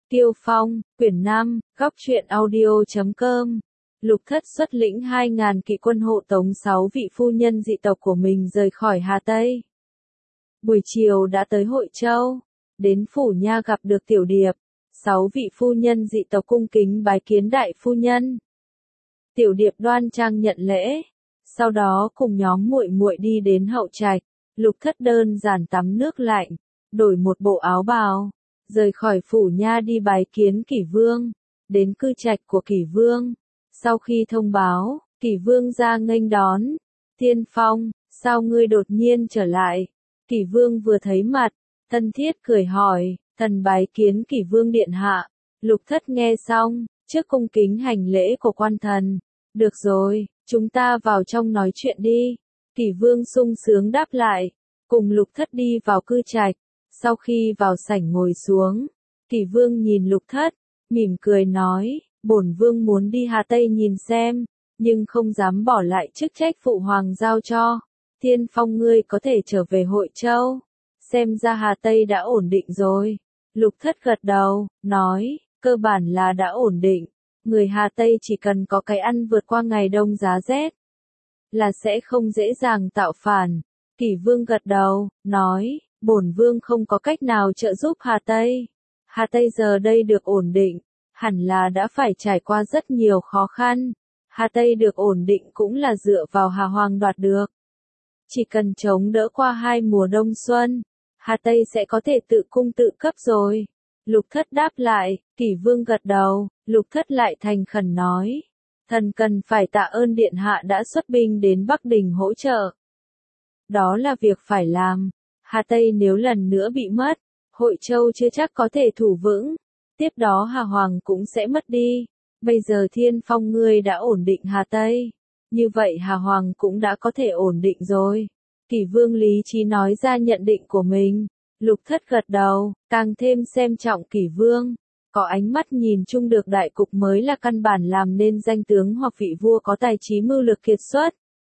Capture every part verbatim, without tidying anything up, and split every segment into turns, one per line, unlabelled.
Tiêu Phong, quyển năm, góc truyện audio chấm com. Lục Thất xuất lĩnh hai ngàn kỵ quân hộ tống sáu vị phu nhân dị tộc của mình rời khỏi Hà Tây. Buổi chiều đã tới Hội Châu, đến phủ nha gặp được Tiểu Điệp, sáu vị phu nhân dị tộc cung kính bái kiến đại phu nhân. Tiểu Điệp đoan trang nhận lễ, sau đó cùng nhóm muội muội đi đến hậu trạch. Lục Thất đơn giản tắm nước lạnh, đổi một bộ áo bào, rời khỏi phủ nha đi bái kiến Kỷ Vương, đến cư trạch của Kỷ Vương. Sau khi thông báo, Kỷ Vương ra nghênh đón. Tiên Phong, sao ngươi đột nhiên trở lại? Kỷ Vương vừa thấy mặt, thân thiết cười hỏi, thần bái kiến Kỷ Vương điện hạ. Lục Thất nghe xong, trước cung kính hành lễ của quan thần. Được rồi, chúng ta vào trong nói chuyện đi. Kỷ Vương sung sướng đáp lại, cùng Lục Thất đi vào cư trạch. Sau khi vào sảnh ngồi xuống, Kỷ Vương nhìn Lục Thất, mỉm cười nói, bổn vương muốn đi Hà Tây nhìn xem, nhưng không dám bỏ lại chức trách phụ hoàng giao cho. Tiên Phong ngươi có thể trở về Hội Châu, xem ra Hà Tây đã ổn định rồi. Lục Thất gật đầu, nói, cơ bản là đã ổn định, người Hà Tây chỉ cần có cái ăn vượt qua ngày đông giá rét, là sẽ không dễ dàng tạo phản. Kỷ Vương gật đầu, nói, bổn vương không có cách nào trợ giúp Hà Tây. Hà Tây giờ đây được ổn định, hẳn là đã phải trải qua rất nhiều khó khăn. Hà Tây được ổn định cũng là dựa vào Hà Hoàng đoạt được. Chỉ cần chống đỡ qua hai mùa đông xuân, Hà Tây sẽ có thể tự cung tự cấp rồi. Lục Thất đáp lại, Kỷ Vương gật đầu, Lục Thất lại thành khẩn nói, thần cần phải tạ ơn điện hạ đã xuất binh đến Bắc Đình hỗ trợ. Đó là việc phải làm. Hà Tây nếu lần nữa bị mất, Hội Châu chưa chắc có thể thủ vững. Tiếp đó Hà Hoàng cũng sẽ mất đi. Bây giờ Thiên Phong ngươi đã ổn định Hà Tây. Như vậy Hà Hoàng cũng đã có thể ổn định rồi. Kỷ Vương lý trí nói ra nhận định của mình. Lục Thất gật đầu, càng thêm xem trọng Kỷ Vương. Có ánh mắt nhìn chung được đại cục mới là căn bản làm nên danh tướng hoặc vị vua có tài trí mưu lược kiệt xuất.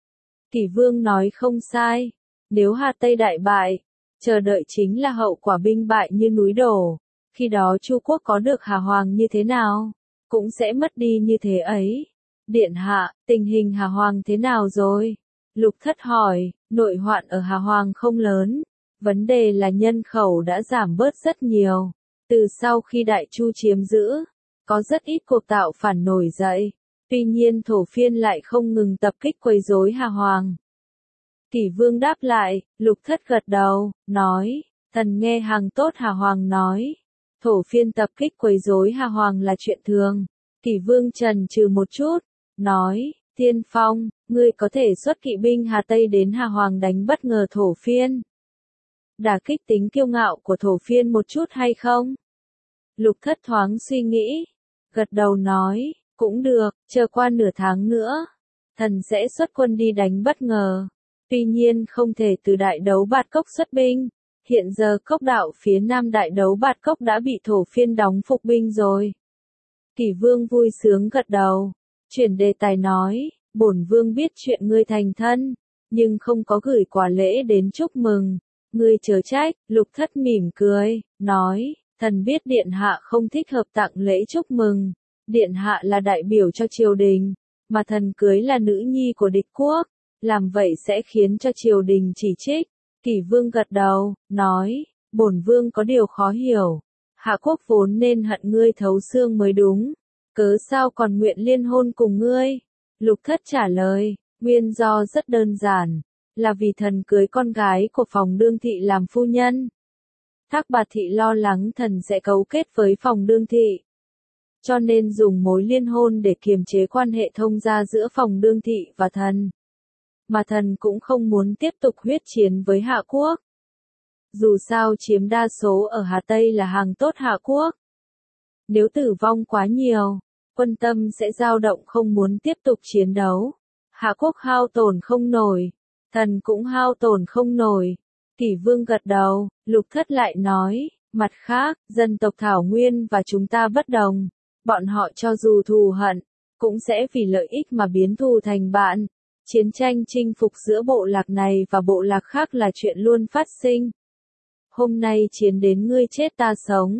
Kỷ Vương nói không sai. Nếu Hà Tây đại bại, chờ đợi chính là hậu quả binh bại như núi đổ. Khi đó Chu quốc có được Hà Hoàng như thế nào, cũng sẽ mất đi như thế ấy. Điện hạ, tình hình Hà Hoàng thế nào rồi? Lục Thất hỏi, nội hoạn ở Hà Hoàng không lớn. Vấn đề là nhân khẩu đã giảm bớt rất nhiều. Từ sau khi Đại Chu chiếm giữ, có rất ít cuộc tạo phản nổi dậy. Tuy nhiên thổ phiên lại không ngừng tập kích quấy rối Hà Hoàng. Kỷ Vương đáp lại, Lục Thất gật đầu, nói, thần nghe hàng tốt Hà Hoàng nói. Thổ phiên tập kích quấy rối Hà Hoàng là chuyện thường. Kỷ Vương chần chừ một chút, nói, Tiên Phong, ngươi có thể xuất kỵ binh Hà Tây đến Hà Hoàng đánh bất ngờ thổ phiên. Đả kích tính kiêu ngạo của thổ phiên một chút hay không? Lục Thất thoáng suy nghĩ, gật đầu nói, cũng được, chờ qua nửa tháng nữa, thần sẽ xuất quân đi đánh bất ngờ. Tuy nhiên không thể từ Đại Đấu Bạt Cốc xuất binh. Hiện giờ cốc đạo phía nam Đại Đấu Bạt Cốc đã bị thổ phiên đóng phục binh rồi. Kỷ Vương vui sướng gật đầu, chuyển đề tài nói, bổn vương biết chuyện ngươi thành thân, nhưng không có gửi quà lễ đến chúc mừng. Ngươi chớ trách. Lục Thất mỉm cười, nói, thần biết điện hạ không thích hợp tặng lễ chúc mừng. Điện hạ là đại biểu cho triều đình, mà thần cưới là nữ nhi của địch quốc, làm vậy sẽ khiến cho triều đình chỉ trích. Kỷ Vương gật đầu, nói, bổn vương có điều khó hiểu. Hạ quốc vốn nên hận ngươi thấu xương mới đúng, cớ sao còn nguyện liên hôn cùng ngươi? Lục Thất trả lời, nguyên do rất đơn giản, là vì thần cưới con gái của Phòng Đương Thị làm phu nhân. Thác Bạt Thị lo lắng thần sẽ cấu kết với Phòng Đương Thị, cho nên dùng mối liên hôn để kiềm chế quan hệ thông gia giữa Phòng Đương Thị và thần. Mà thần cũng không muốn tiếp tục huyết chiến với Hạ quốc. Dù sao chiếm đa số ở Hà Tây là hàng tốt Hạ quốc. Nếu tử vong quá nhiều, quân tâm sẽ dao động không muốn tiếp tục chiến đấu. Hạ quốc hao tổn không nổi, thần cũng hao tổn không nổi. Kỷ Vương gật đầu, Lục Thất lại nói, mặt khác, dân tộc Thảo Nguyên và chúng ta bất đồng. Bọn họ cho dù thù hận, cũng sẽ vì lợi ích mà biến thù thành bạn. Chiến tranh chinh phục giữa bộ lạc này và bộ lạc khác là chuyện luôn phát sinh. Hôm nay chiến đến ngươi chết ta sống,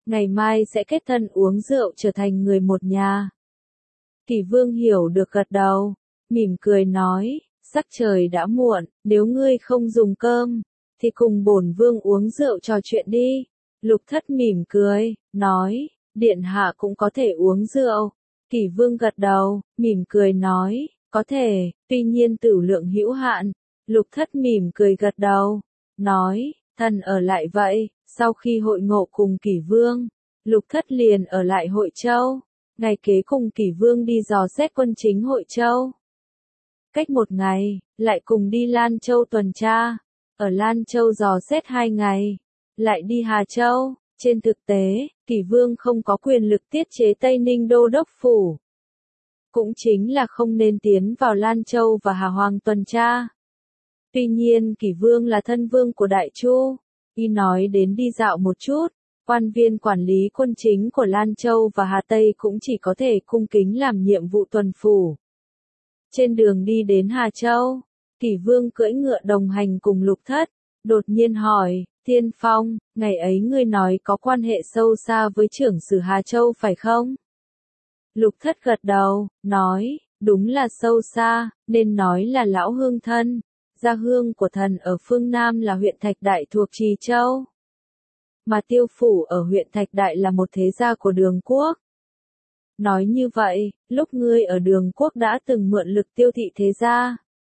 ngày mai sẽ kết thân uống rượu trở thành người một nhà. Kỷ Vương hiểu được gật đầu, mỉm cười nói, sắc trời đã muộn, nếu ngươi không dùng cơm, thì cùng bổn vương uống rượu trò chuyện đi. Lục Thất mỉm cười, nói, điện hạ cũng có thể uống rượu. Kỷ Vương gật đầu, mỉm cười nói, có thể, tuy nhiên tửu lượng hữu hạn. Lục Thất mỉm cười gật đầu, nói, thần ở lại vậy. Sau khi hội ngộ cùng Kỷ Vương, Lục Thất liền ở lại Hội Châu, ngày kế cùng Kỷ Vương đi dò xét quân chính Hội Châu. Cách một ngày, lại cùng đi Lan Châu tuần tra, ở Lan Châu dò xét hai ngày, lại đi Hà Châu. Trên thực tế, Kỷ Vương không có quyền lực tiết chế Tây Ninh Đô Đốc Phủ. Cũng chính là không nên tiến vào Lan Châu và Hà Hoàng tuần tra. Tuy nhiên Kỷ Vương là thân vương của Đại Chu, y nói đến đi dạo một chút, quan viên quản lý quân chính của Lan Châu và Hà Tây cũng chỉ có thể cung kính làm nhiệm vụ tuần phủ. Trên đường đi đến Hà Châu, Kỷ Vương cưỡi ngựa đồng hành cùng Lục Thất, đột nhiên hỏi, Tiên Phong, ngày ấy ngươi nói có quan hệ sâu xa với trưởng sử Hà Châu phải không? Lục Thất gật đầu, nói, đúng là sâu xa, nên nói là lão hương thân. Gia hương của thần ở phương Nam là huyện Thạch Đại thuộc Trì Châu. Mà Tiêu Phủ ở huyện Thạch Đại là một thế gia của Đường Quốc. Nói như vậy, lúc ngươi ở Đường Quốc đã từng mượn lực tiêu thị thế gia.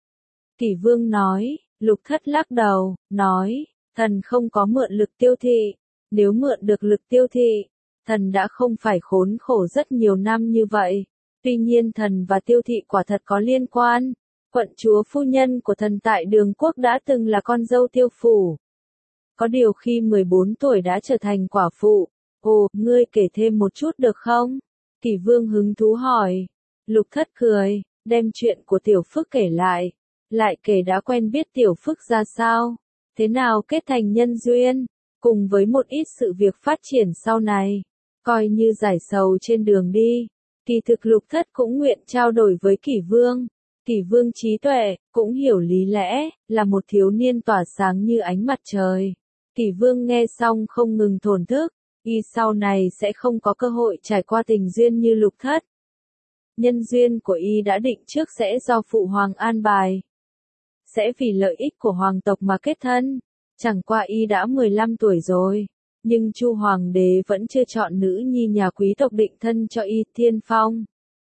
Kỷ Vương nói, Lục Thất lắc đầu, nói, thần không có mượn lực tiêu thị. Nếu mượn được lực tiêu thị, thần đã không phải khốn khổ rất nhiều năm như vậy. Tuy nhiên thần và tiêu thị quả thật có liên quan. Quận chúa phu nhân của thần tại Đường Quốc đã từng là con dâu Tiêu Phủ. Có điều khi mười bốn tuổi đã trở thành quả phụ. Ồ, ngươi kể thêm một chút được không? Kỷ Vương hứng thú hỏi. Lục Thất cười, đem chuyện của Tiểu Phức kể lại. Lại kể đã quen biết Tiểu Phức ra sao, thế nào kết thành nhân duyên, cùng với một ít sự việc phát triển sau này. Coi như giải sầu trên đường đi. Kỳ thực Lục Thất cũng nguyện trao đổi với Kỷ Vương. Kỷ Vương trí tuệ, cũng hiểu lý lẽ, là một thiếu niên tỏa sáng như ánh mặt trời. Kỷ Vương nghe xong không ngừng thổn thức, y sau này sẽ không có cơ hội trải qua tình duyên như Lục Thất. Nhân duyên của y đã định trước sẽ do Phụ Hoàng an bài. Sẽ vì lợi ích của hoàng tộc mà kết thân. Chẳng qua y đã mười lăm tuổi rồi, nhưng Chu Hoàng đế vẫn chưa chọn nữ nhi nhà quý tộc định thân cho y. Tiên Phong,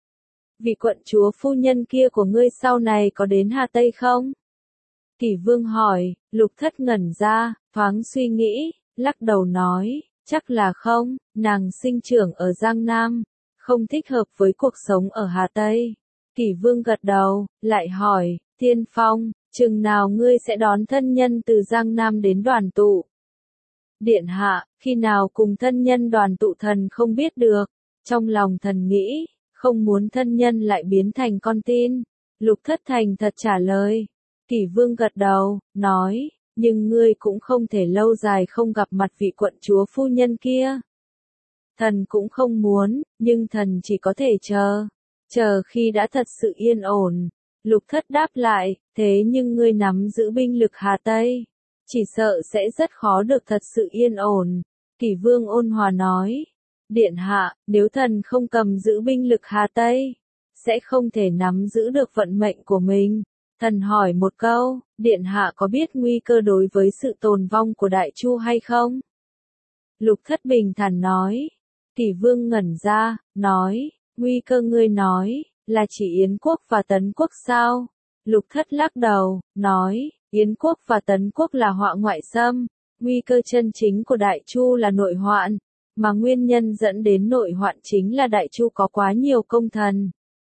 vị quận chúa phu nhân kia của ngươi sau này có đến Hà Tây không? Kỷ Vương hỏi. Lục Thất ngẩn ra, thoáng suy nghĩ, lắc đầu nói, chắc là không, nàng sinh trưởng ở Giang Nam, không thích hợp với cuộc sống ở Hà Tây. Kỷ Vương gật đầu, lại hỏi, Tiên Phong, chừng nào ngươi sẽ đón thân nhân từ Giang Nam đến đoàn tụ? Điện hạ, khi nào cùng thân nhân đoàn tụ thần không biết được, trong lòng thần nghĩ, không muốn thân nhân lại biến thành con tin. Lục Thất thành thật trả lời. Kỷ Vương gật đầu, nói, nhưng ngươi cũng không thể lâu dài không gặp mặt vị quận chúa phu nhân kia. Thần cũng không muốn, nhưng thần chỉ có thể chờ. Chờ khi đã thật sự yên ổn. Lục Thất đáp lại, thế nhưng ngươi nắm giữ binh lực Hà Tây, chỉ sợ sẽ rất khó được thật sự yên ổn. Kỷ Vương ôn hòa nói, Điện hạ, nếu thần không cầm giữ binh lực Hà Tây, sẽ không thể nắm giữ được vận mệnh của mình. Thần hỏi một câu, Điện hạ có biết nguy cơ đối với sự tồn vong của Đại Chu hay không? Lục Thất bình thản nói. Kỷ Vương ngẩn ra, nói, nguy cơ ngươi nói, là chỉ Yến quốc và Tấn quốc sao? Lục Thất lắc đầu, nói, Yến quốc và Tấn quốc là họa ngoại xâm, nguy cơ chân chính của Đại Chu là nội hoạn, mà nguyên nhân dẫn đến nội hoạn chính là Đại Chu có quá nhiều công thần.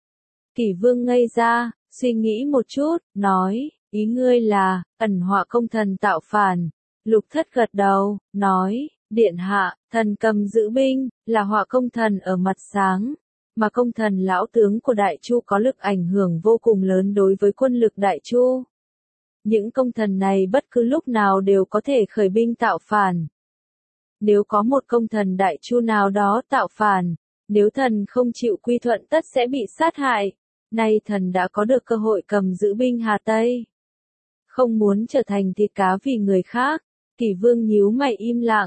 Kỷ Vương ngây ra, suy nghĩ một chút, nói, ý ngươi là, ẩn họa công thần tạo phản. Lục Thất gật đầu, nói, Điện hạ, thần cầm giữ binh, là họa công thần ở mặt sáng, mà công thần lão tướng của Đại Chu có lực ảnh hưởng vô cùng lớn đối với quân lực Đại Chu. Những công thần này bất cứ lúc nào đều có thể khởi binh tạo phản. Nếu có một công thần Đại Chu nào đó tạo phản, nếu thần không chịu quy thuận tất sẽ bị sát hại. Nay thần đã có được cơ hội cầm giữ binh Hà Tây. Không muốn trở thành thịt cá vì người khác. Kỷ Vương nhíu mày im lặng,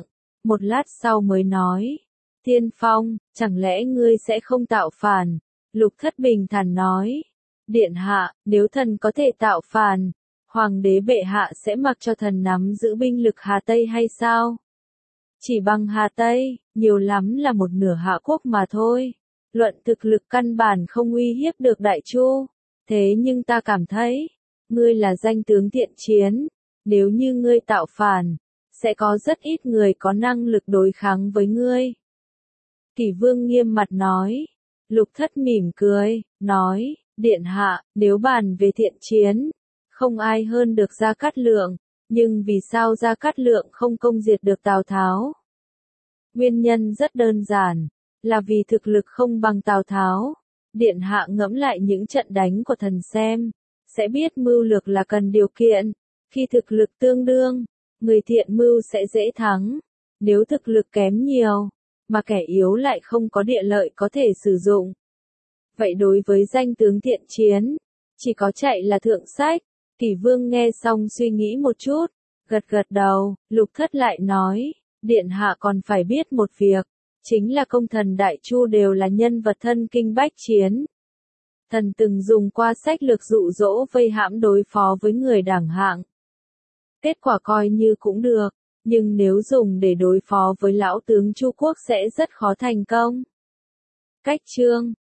một lát sau mới nói. Tiên Phong, chẳng lẽ ngươi sẽ không tạo phản? Lục Thất bình thản nói. Điện hạ, nếu thần có thể tạo phản, hoàng đế bệ hạ sẽ mặc cho thần nắm giữ binh lực Hà Tây hay sao? Chỉ bằng Hà Tây, nhiều lắm là một nửa Hạ quốc mà thôi. Luận thực lực căn bản không uy hiếp được Đại Chu. Thế nhưng ta cảm thấy, ngươi là danh tướng thiện chiến. Nếu như ngươi tạo phản, sẽ có rất ít người có năng lực đối kháng với ngươi. Kỷ Vương nghiêm mặt nói. Lục Thất mỉm cười, nói, điện hạ, nếu bàn về thiện chiến, không ai hơn được Gia Cát Lượng, nhưng vì sao Gia Cát Lượng không công diệt được Tào Tháo? Nguyên nhân rất đơn giản, là vì thực lực không bằng Tào Tháo. Điện hạ ngẫm lại những trận đánh của thần xem, sẽ biết mưu lược là cần điều kiện, khi thực lực tương đương, người thiện mưu sẽ dễ thắng, nếu thực lực kém nhiều, mà kẻ yếu lại không có địa lợi có thể sử dụng. Vậy đối với danh tướng thiện chiến, chỉ có chạy là thượng sách. Kỷ Vương nghe xong suy nghĩ một chút, gật gật đầu. Lục Thất lại nói, điện hạ còn phải biết một việc, chính là công thần Đại Chu đều là nhân vật thân kinh bách chiến. Thần từng dùng qua sách lược dụ dỗ vây hãm đối phó với người đẳng hạng. Kết quả coi như cũng được, nhưng nếu dùng để đối phó với lão tướng Chu quốc sẽ rất khó thành công. Cách chương